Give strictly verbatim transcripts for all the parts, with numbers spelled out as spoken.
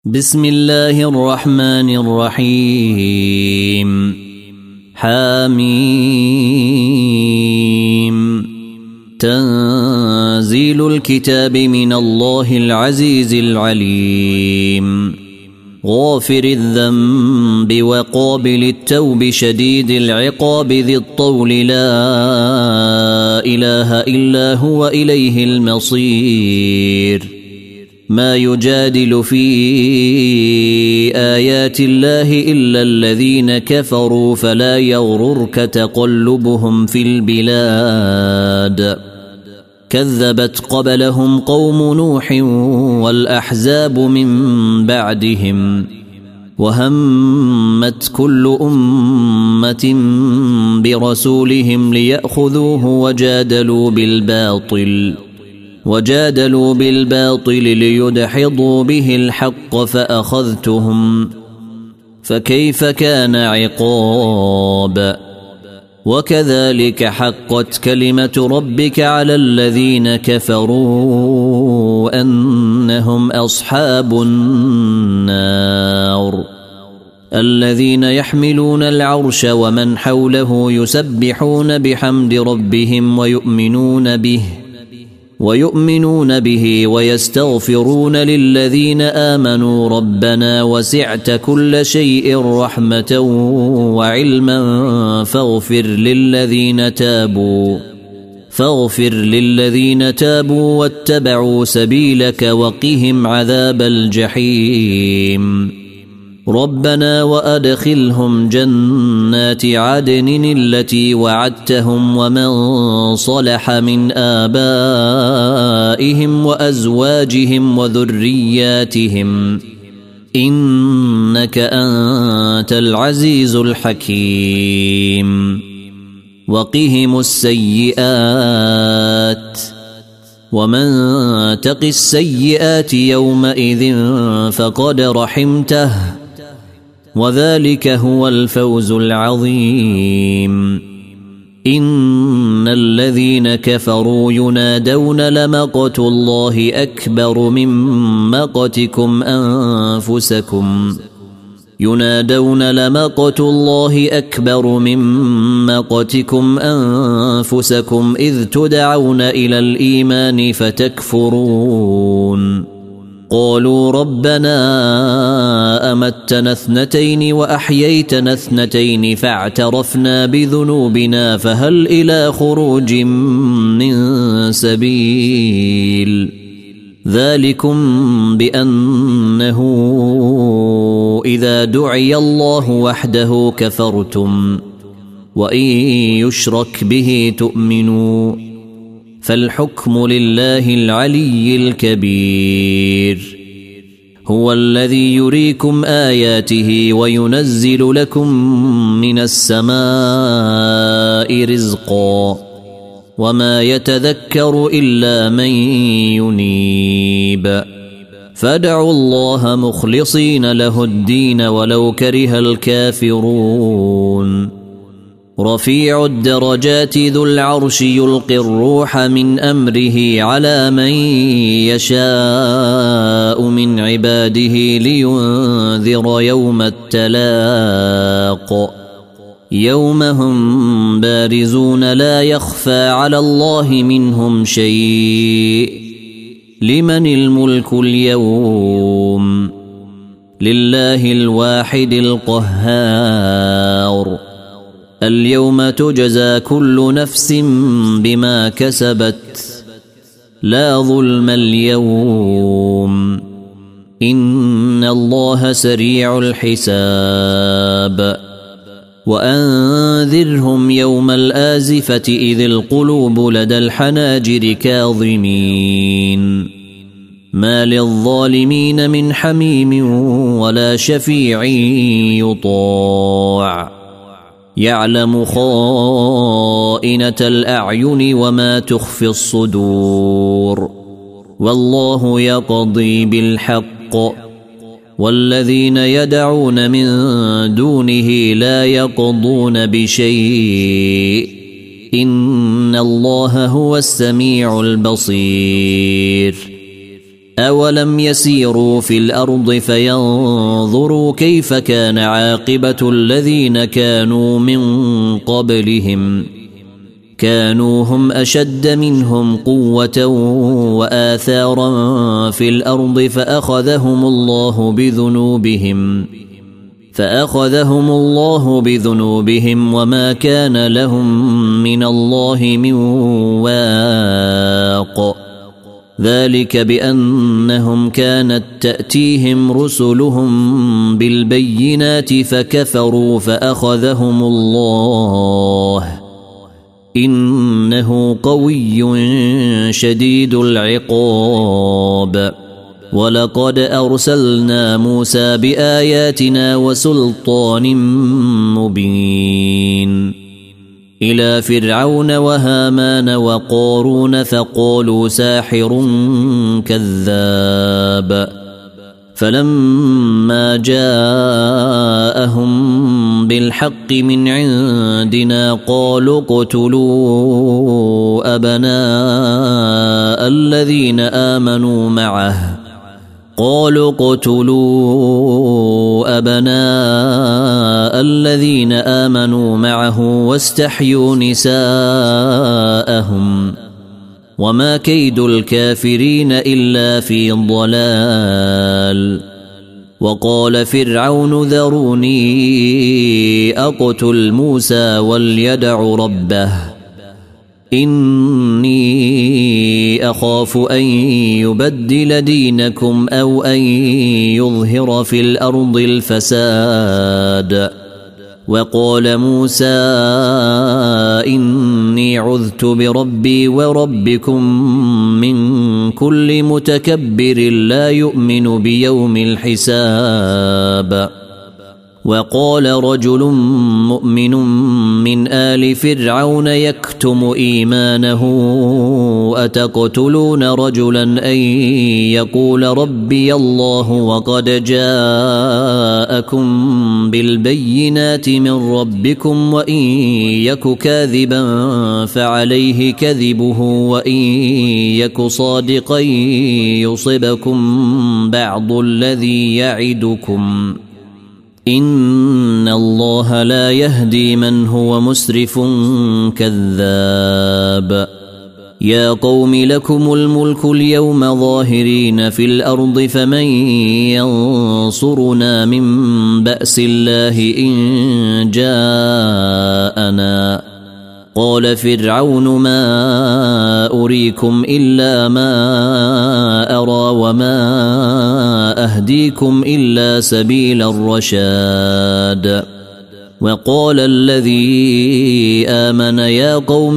بسم الله الرحمن الرحيم. حميم. تنزيل الكتاب من الله العزيز العليم. غافر الذنب وقابل التوب شديد العقاب ذي الطول لا إله إلا هو إليه المصير. ما يجادل في آيات الله إلا الذين كفروا فلا يغررك تقلبهم في البلاد. كذبت قبلهم قوم نوح والأحزاب من بعدهم وهمت كل أمة برسولهم ليأخذوه وجادلوا بالباطل وجادلوا بالباطل ليدحضوا به الحق فأخذتهم فكيف كان عقاب. وكذلك حقت كلمة ربك على الذين كفروا أنهم أصحاب النار. الذين يحملون العرش ومن حوله يسبحون بحمد ربهم ويؤمنون به ويؤمنون به ويستغفرون للذين آمنوا ربنا وسعت كل شيء رحمة وعلما فاغفر للذين تابوا فاغفر للذين تابوا واتبعوا سبيلك وقهم عذاب الجحيم. ربنا وأدخلهم جنات عدن التي وعدتهم ومن صلح من آبائهم وأزواجهم وذرياتهم إنك أنت العزيز الحكيم. وقهم السيئات ومن تق السيئات يومئذ فقد رحمته وذلك هو الفوز العظيم. إن الذين كفروا ينادون لمقت الله أكبر من مقتكم أنفسكم ينادون لمقت الله أكبر من مقتكم أنفسكم إذ تدعون إلى الإيمان فتكفرون. قالوا ربنا أمتنا اثنتين وأحييتنا اثنتين فاعترفنا بذنوبنا فهل إلى خروج من سبيل. ذلكم بأنه إذا دعي الله وحده كفرتم وإن يشرك به تؤمنوا فالحكم لله العلي الكبير. هو الذي يريكم آياته وينزل لكم من السماء رزقا وما يتذكر إلا من ينيب. فادعوا الله مخلصين له الدين ولو كره الكافرون. رفيع الدرجات ذو العرش يلقي الروح من أمره على من يشاء من عباده لينذر يوم التلاق يوم هم بارزون لا يخفى على الله منهم شيء. لمن الملك اليوم؟ لله الواحد القهار. اليوم تجزى كل نفس بما كسبت لا ظلم اليوم إن الله سريع الحساب. وأنذرهم يوم الآزفة إذ القلوب لدى الحناجر كاظمين ما للظالمين من حميم ولا شفيع يطاع. يعلم خائنة الأعين وما تخفي الصدور والله يقضي بالحق والذين يدعون من دونه لا يقضون بشيء إن الله هو السميع البصير. أولم يسيروا في الأرض فينظروا كيف كان عاقبة الذين كانوا من قبلهم كانوا هم أشد منهم قوة وآثارا في الأرض فأخذهم الله بذنوبهم فأخذهم الله بذنوبهم وما كان لهم من الله من واق ذلك بأنهم كانت تأتيهم رسلهم بالبينات فكفروا فأخذهم الله إنه قوي شديد العقاب ولقد أرسلنا موسى بآياتنا وسلطان مبين إلى فرعون وهامان وقارون فقالوا ساحر كذاب فلما جاءهم بالحق من عندنا قالوا اقتلوا أبناء الذين آمنوا معه قالوا اقتلوا أبناء الذين آمنوا معه واستحيوا نساءهم وما كيد الكافرين إلا في ضلال وقال فرعون ذروني أقتل موسى وليدع ربه إني أخاف أن يبدل دينكم أو أن يظهر في الأرض الفساد وقال موسى إني عذت بربي وربكم من كل متكبر لا يؤمن بيوم الحساب وقال رجل مؤمن من آل فرعون يكتم إيمانه أتقتلون رجلا أن يقول ربي الله وقد جاءكم بالبينات من ربكم وإن يك كاذبا فعليه كذبه وإن يك صادقا يصبكم بعض الذي يعدكم إن الله لا يهدي من هو مسرف كذاب يا قوم لكم الملك اليوم ظاهرين في الأرض فمن ينصرنا من بأس الله إن جاءنا قال فرعون ما أريكم إلا ما أرى وما أهديكم إلا سبيل الرشاد وقال الذي آمن يا قوم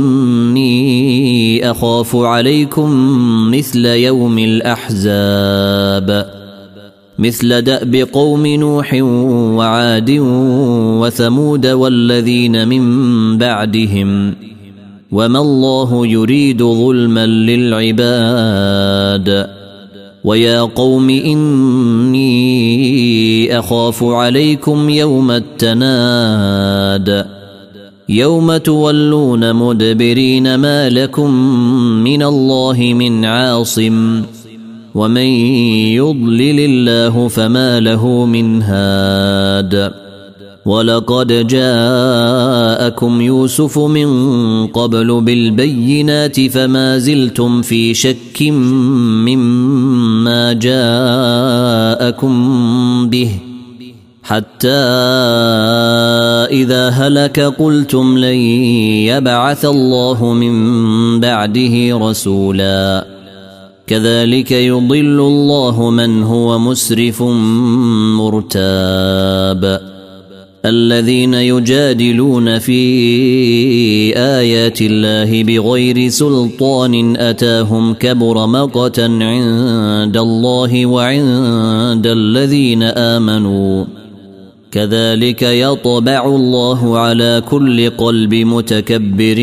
إني أخاف عليكم مثل يوم الأحزاب مثل دأب قوم نوح وعاد وثمود والذين من بعدهم وما الله يريد ظلما للعباد ويا قوم إني أخاف عليكم يوم التناد يوم تولون مدبرين ما لكم من الله من عاصم ومن يضلل الله فما له من هاد ولقد جاءكم يوسف من قبل بالبينات فما زلتم في شك مما جاءكم به حتى إذا هلك قلتم لن يبعث الله من بعده رسولا كذلك يضل الله من هو مسرف مرتاب الذين يجادلون في آيات الله بغير سلطان أتاهم كبر مقتا عند الله وعند الذين آمنوا كذلك يطبع الله على كل قلب متكبر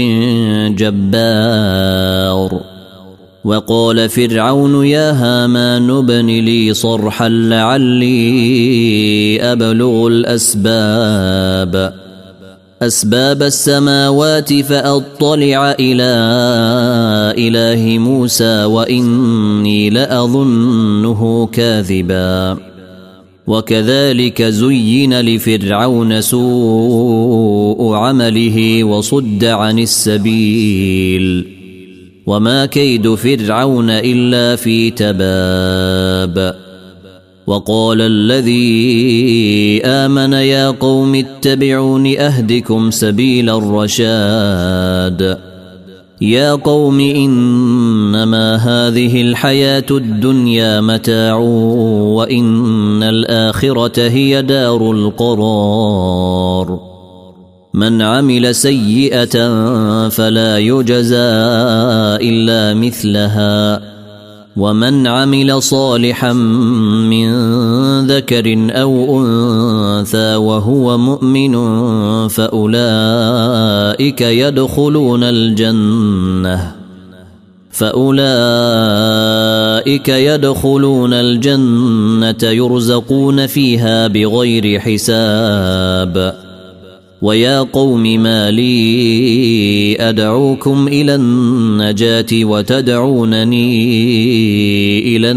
جبار وقال فرعون يا هامان ابن لي صرحا لعلي أبلغ الأسباب أسباب السماوات فأطلع إلى إله موسى وإني لأظنه كاذبا وكذلك زين لفرعون سوء عمله وصد عن السبيل وما كيد فرعون إلا في تباب وقال الذي آمن يا قوم اتبعون أهدكم سبيل الرشاد يا قوم إنما هذه الحياة الدنيا متاع وإن الآخرة هي دار القرار من عمل سيئة فلا يجزى إلا مثلها ومن عمل صالحا من ذكر أو أنثى وهو مؤمن فأولئك يدخلون الجنة فأولئك يدخلون الجنة يرزقون فيها بغير حساب ويا قوم ما لي أدعوكم إلى النجاة وتدعونني إلى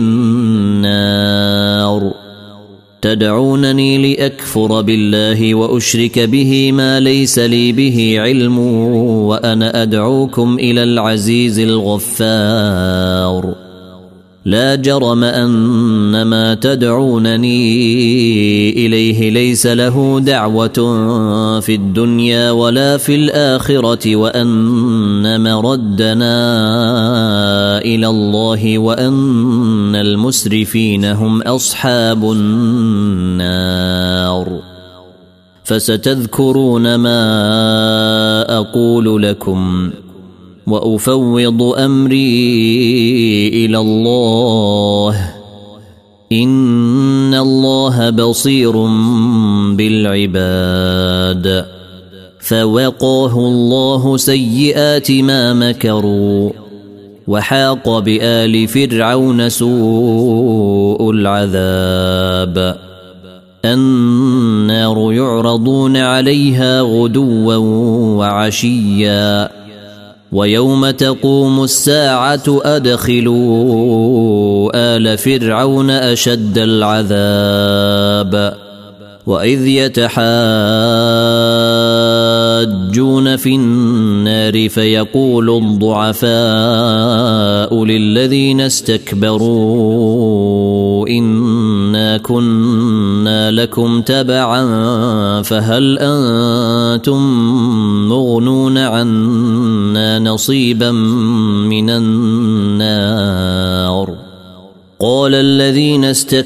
النار تدعونني لأكفر بالله وأشرك به ما ليس لي به علم وأنا أدعوكم إلى العزيز الغفار لا جرم أن ما تدعونني إليه ليس له دعوة في الدنيا ولا في الآخرة وأن مردنا إلى الله وأن المسرفين هم أصحاب النار فستذكرون ما أقول لكم وأفوض أمري إلى الله إن الله بصير بالعباد فوقاه الله سيئات ما مكروا وحاق بآل فرعون سوء العذاب النار يعرضون عليها غدوا وعشيا ويوم تقوم الساعة أدخلوا آل فرعون أشد العذاب وإذ يتحاجون في النار فيقول الضعفاء للذين استكبروا إنا كنا لكم تبعا فهل أنتم مغنون عنا نصيبا من النار قال الذين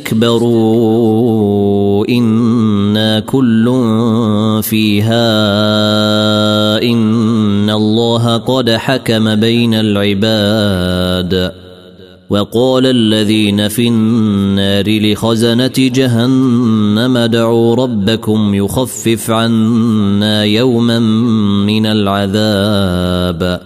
استكبروا إنا كل فيها إن الله قد حكم بين العباد وقال الذين في النار لخزنة جهنم ادعوا ربكم يخفف عنا يوما من العذاب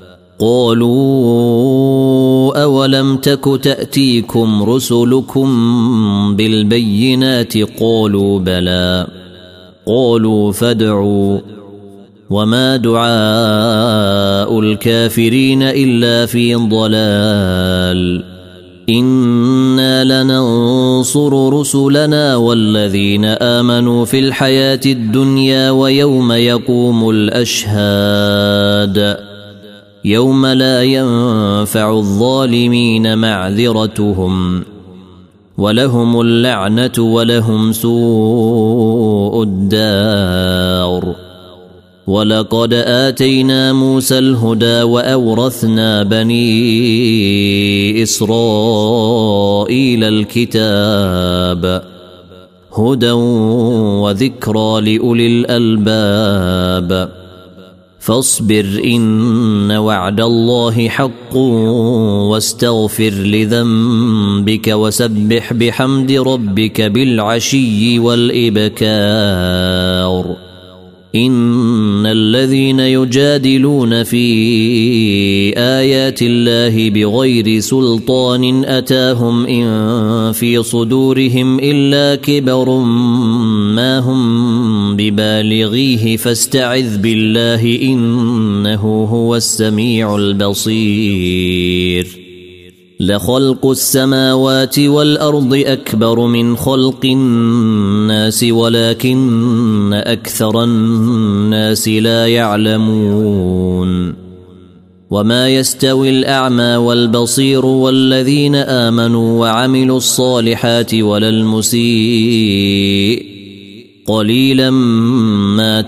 قالوا أولم تك تأتيكم رسلكم بالبينات قالوا بلى قالوا فادعوا وما دعاء الكافرين إلا في ضلال إنا لننصر رسلنا والذين آمنوا في الحياة الدنيا ويوم يقوم الأشهاد يوم لا ينفع الظالمين معذرتهم ولهم اللعنة ولهم سوء الدار ولقد آتينا موسى الهدى وأورثنا بني إسرائيل الكتاب هدى وذكرى لأولي الألباب فاصبر إن وعد الله حق واستغفر لذنبك وسبح بحمد ربك بالعشي والإبكار إن الذين يجادلون في آيات الله بغير سلطان أتاهم إن في صدورهم إلا كبر ما هم ببالغيه فاستعذ بالله إنه هو السميع البصير لخلق السماوات والأرض أكبر من خلق الناس ولكن أكثر الناس لا يعلمون وما يستوي الأعمى والبصير والذين آمنوا وعملوا الصالحات ولا المسيء قليلا ما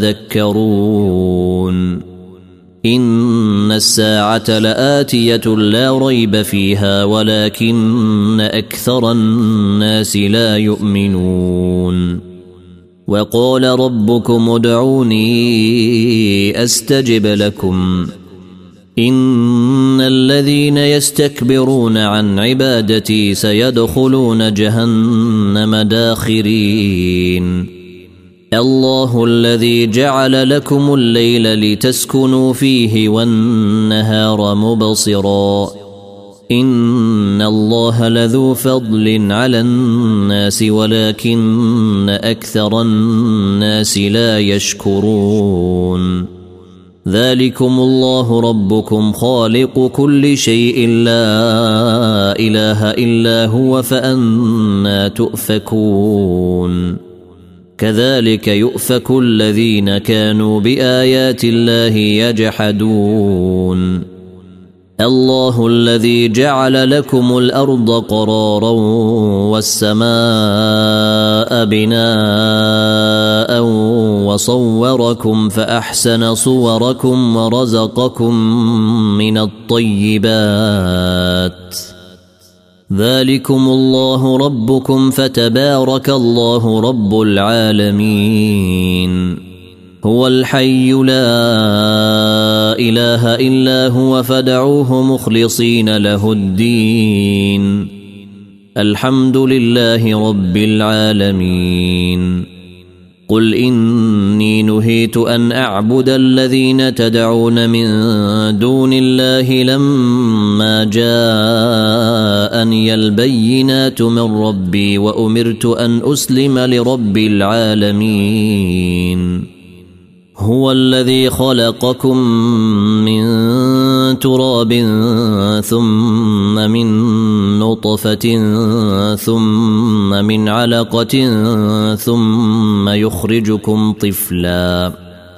تتذكرون إن الساعة لآتية لا ريب فيها ولكن أكثر الناس لا يؤمنون وقال ربكم ادعوني أستجب لكم إن الذين يستكبرون عن عبادتي سيدخلون جهنم داخرين الله الذي جعل لكم الليل لتسكنوا فيه والنهار مبصرا إن الله لذو فضل على الناس ولكن أكثر الناس لا يشكرون ذلكم الله ربكم خالق كل شيء لا إله إلا هو فأنا تؤفكون كذلك يؤفك الذين كانوا بآيات الله يجحدون الله الذي جعل لكم الأرض قرارا والسماء بناء وصوركم فأحسن صوركم ورزقكم من الطيبات ذلكم الله ربكم فتبارك الله رب العالمين هو الحي لا إله إلا هو فادعوه مخلصين له الدين الحمد لله رب العالمين قل إني نهيت أن أعبد الذين تدعون من دون الله لما جاءني البينات من ربي وأمرت أن أسلم لرب العالمين هو الذي خلقكم من تراب ثم من نطفة ثم من علقة ثم يخرجكم طفلا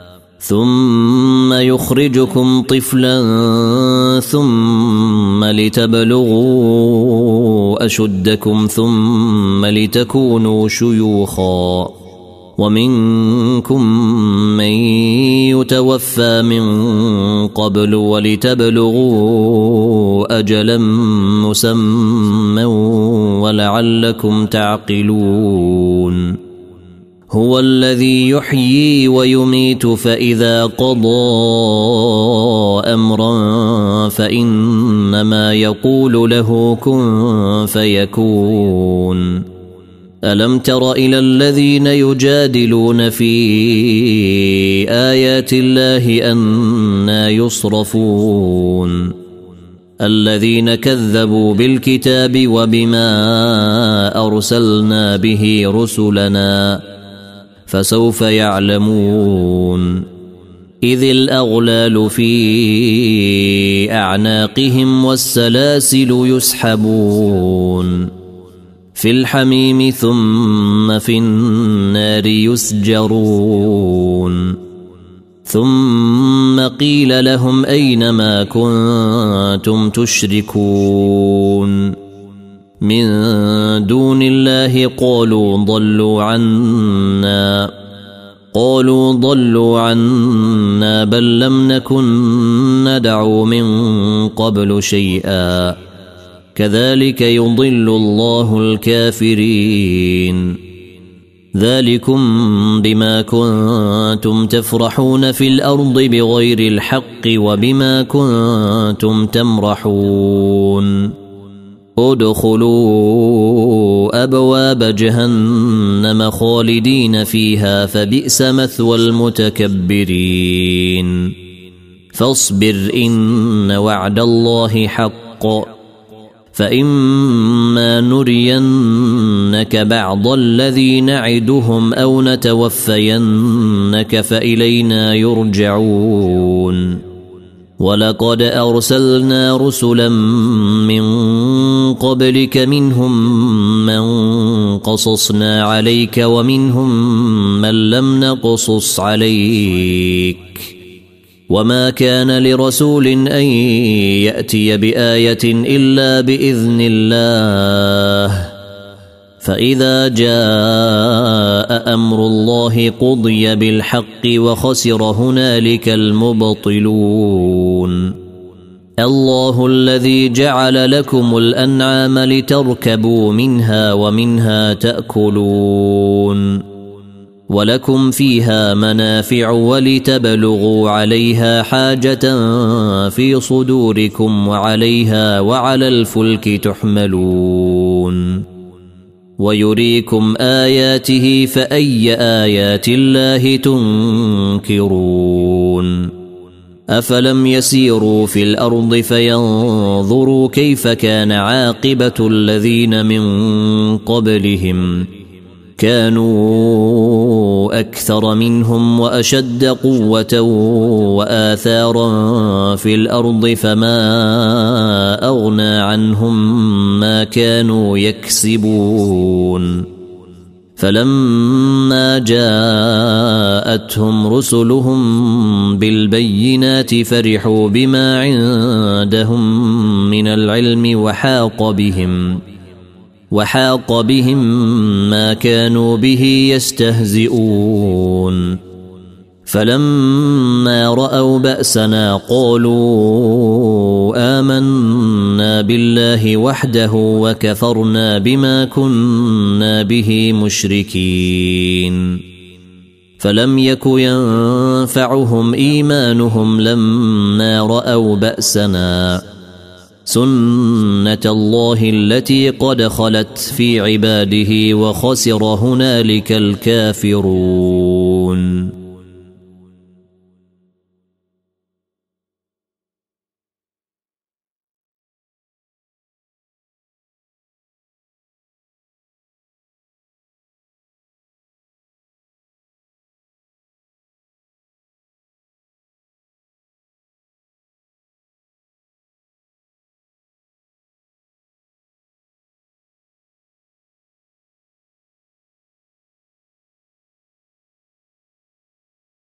ثم يخرجكم طفلا ثم لتبلغوا أشدكم ثم لتكونوا شيوخا ومنكم من يتوفى من قبل ولتبلغوا أجلا مسمى ولعلكم تعقلون هو الذي يحيي ويميت فإذا قضى أمرا فإنما يقول له كن فيكون ألم تر إلى الذين يجادلون في آيات الله أنى يصرفون الذين كذبوا بالكتاب وبما أرسلنا به رسلنا فسوف يعلمون إذ الأغلال في أعناقهم والسلاسل يسحبون في الحميم ثم في النار يسجرون ثم قيل لهم أين ما كنتم تشركون من دون الله قالوا ضلوا عنا قالوا ضلوا عنا بل لم نكن ندعو من قبل شيئا كذلك يضل الله الكافرين ذلكم بما كنتم تفرحون في الأرض بغير الحق وبما كنتم تمرحون ادخلوا أبواب جهنم خالدين فيها فبئس مثوى المتكبرين فاصبر إن وعد الله حق فإما نرينك بعض الذي نعدهم أو نتوفينك فإلينا يرجعون ولقد أرسلنا رسلا من قبلك منهم من قصصنا عليك ومنهم من لم نقصص عليك وما كان لرسول أن يأتي بآية إلا بإذن الله فإذا جاء أمر الله قضي بالحق وخسر هنالك المبطلون الله الذي جعل لكم الأنعام لتركبوا منها ومنها تأكلون ولكم فيها منافع ولتبلغوا عليها حاجة في صدوركم وعليها وعلى الفلك تحملون ويريكم آياته فأي آيات الله تنكرون أفلم يسيروا في الأرض فينظروا كيف كان عاقبة الذين من قبلهم كانوا أكثر منهم وأشد قوة وآثارا في الأرض فما أغنى عنهم ما كانوا يكسبون فلما جاءتهم رسلهم بالبينات فرحوا بما عندهم من العلم وحاق بهم وحاق بهم ما كانوا به يستهزئون فلما رأوا بأسنا قالوا آمنا بالله وحده وكفرنا بما كنا به مشركين فلم يك ينفعهم إيمانهم لما رأوا بأسنا سنة الله التي قد خلت في عباده وخسر هنالك الكافرون.